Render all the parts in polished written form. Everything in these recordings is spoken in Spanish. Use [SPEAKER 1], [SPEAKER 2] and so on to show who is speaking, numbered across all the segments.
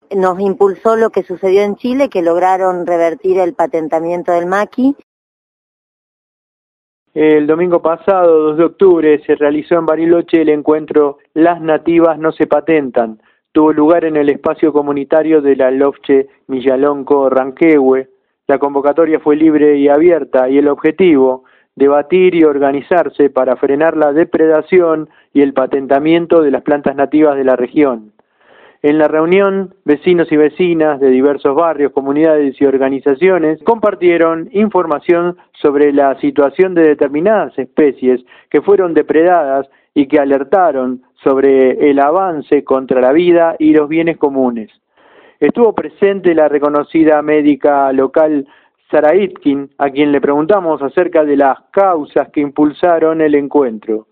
[SPEAKER 1] nos impulsó lo que sucedió en Chile, que lograron revertir el patentamiento del maqui.
[SPEAKER 2] El domingo pasado, 2 de octubre, se realizó en Bariloche el encuentro Las Nativas no se patentan. Tuvo lugar en el espacio comunitario de la Lofche Millalonco Ranquehue. La convocatoria fue libre y abierta y el objetivo, debatir y organizarse para frenar la depredación y el patentamiento de las plantas nativas de la región. En la reunión, vecinos y vecinas de diversos barrios, comunidades y organizaciones compartieron información sobre la situación de determinadas especies que fueron depredadas y que alertaron sobre el avance contra la vida y los bienes comunes. Estuvo presente la reconocida médica local Sara Itkin, a quien le preguntamos acerca de las causas que impulsaron el encuentro.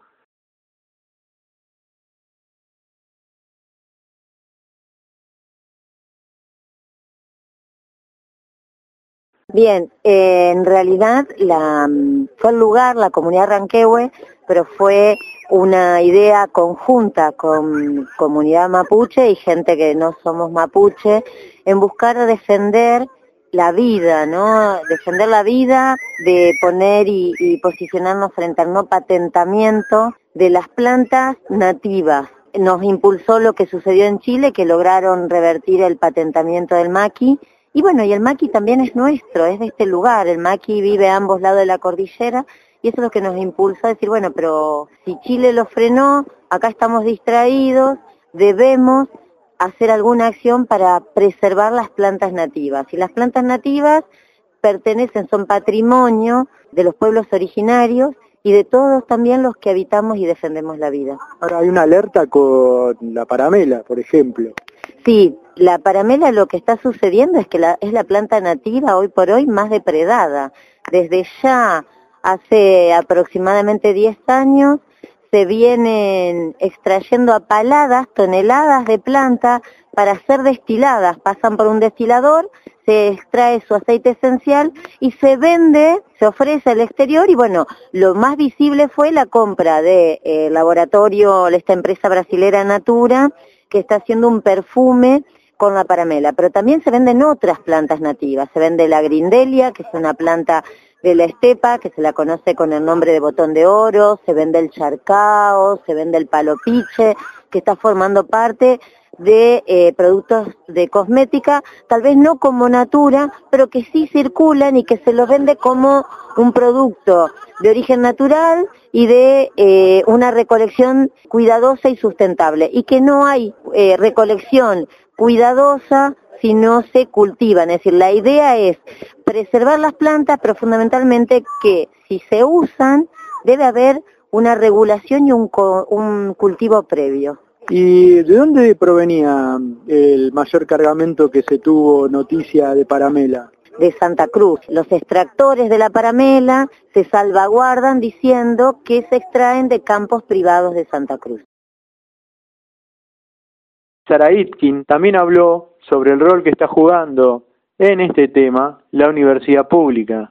[SPEAKER 1] Bien, en realidad fue el lugar, la comunidad Ranquehue, pero fue una idea conjunta con comunidad mapuche y gente que no somos mapuche, en buscar defender la vida, ¿no? Defender la vida, de poner y posicionarnos frente al no patentamiento de las plantas nativas. Nos impulsó lo que sucedió en Chile, que lograron revertir el patentamiento del maqui. Y bueno, y el maqui también es nuestro, es de este lugar, el maqui vive a ambos lados de la cordillera y eso es lo que nos impulsa a decir, bueno, pero si Chile lo frenó, acá estamos distraídos, debemos hacer alguna acción para preservar las plantas nativas. Y las plantas nativas son patrimonio de los pueblos originarios y de todos también los que habitamos y defendemos la vida.
[SPEAKER 2] Ahora hay una alerta con la paramela, por ejemplo.
[SPEAKER 1] Sí, la paramela lo que está sucediendo es que es la planta nativa hoy por hoy más depredada. Desde ya hace aproximadamente 10 años se vienen extrayendo a paladas toneladas de planta para ser destiladas. Pasan por un destilador, se extrae su aceite esencial y se vende, se ofrece al exterior y bueno, lo más visible fue la compra de laboratorio, esta empresa brasilera Natura, que está haciendo un perfume con la paramela, pero también se venden otras plantas nativas, se vende la grindelia, que es una planta de la estepa, que se la conoce con el nombre de botón de oro, se vende el charcao, se vende el palopiche, que está formando parte de productos de cosmética, tal vez no como Natura, pero que sí circulan y que se los vende como un producto de origen natural y de una recolección cuidadosa y sustentable, y que no hay recolección cuidadosa si no se cultivan. Es decir, la idea es preservar las plantas, pero fundamentalmente que si se usan debe haber una regulación y un cultivo previo.
[SPEAKER 2] ¿Y de dónde provenía el mayor cargamento que se tuvo noticia de paramela?
[SPEAKER 1] De Santa Cruz. Los extractores de la paramela se salvaguardan diciendo que se extraen de campos privados de Santa Cruz.
[SPEAKER 2] Sara Itkin también habló sobre el rol que está jugando en este tema la universidad pública.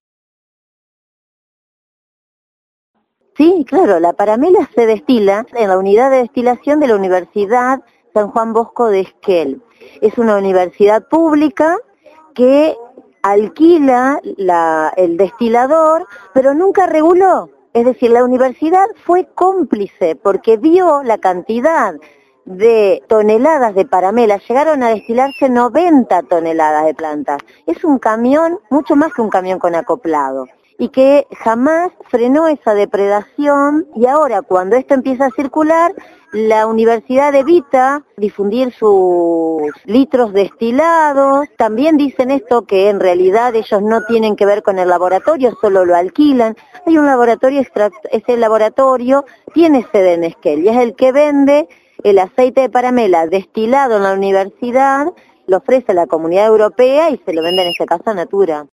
[SPEAKER 1] Sí, claro, la paramela se destila en la unidad de destilación de la Universidad San Juan Bosco de Esquel. Es una universidad pública que alquila el destilador, pero nunca reguló. Es decir, la universidad fue cómplice porque vio la cantidad de toneladas de paramela, llegaron a destilarse 90 toneladas de plantas. Es un camión, mucho más que un camión con acoplado, y que jamás frenó esa depredación, y ahora cuando esto empieza a circular, la universidad evita difundir sus litros destilados. También dicen esto, que en realidad ellos no tienen que ver con el laboratorio, solo lo alquilan. Hay un laboratorio, ese laboratorio tiene sede en Esquel y es el que vende el aceite de paramela destilado en la universidad, lo ofrece a la Comunidad Europea y se lo vende en este caso a Natura.